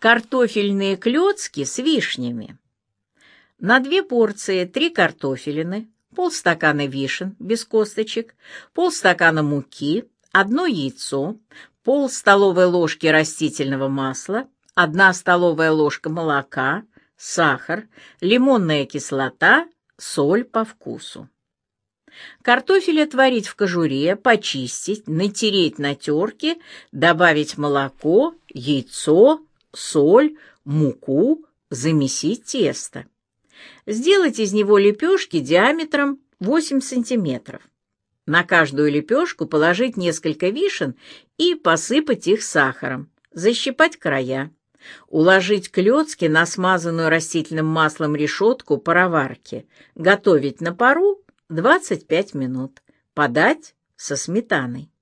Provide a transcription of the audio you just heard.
Картофельные клёцки с вишнями. На 2 порции 3 картофелины, полстакана вишен без косточек, полстакана муки, 1 яйцо, пол столовой ложки растительного масла, 1 столовая ложка молока, сахар, лимонная кислота, соль по вкусу. Картофель отварить в кожуре, почистить, натереть на терке, добавить молоко, яйцо, соль, муку, замесить тесто. Сделать из него лепешки диаметром 8 см. На каждую лепешку положить несколько вишен и посыпать их сахаром, защипать края. Уложить клёцки на смазанную растительным маслом решетку пароварки. Готовить на пару 25 минут. Подать со сметаной.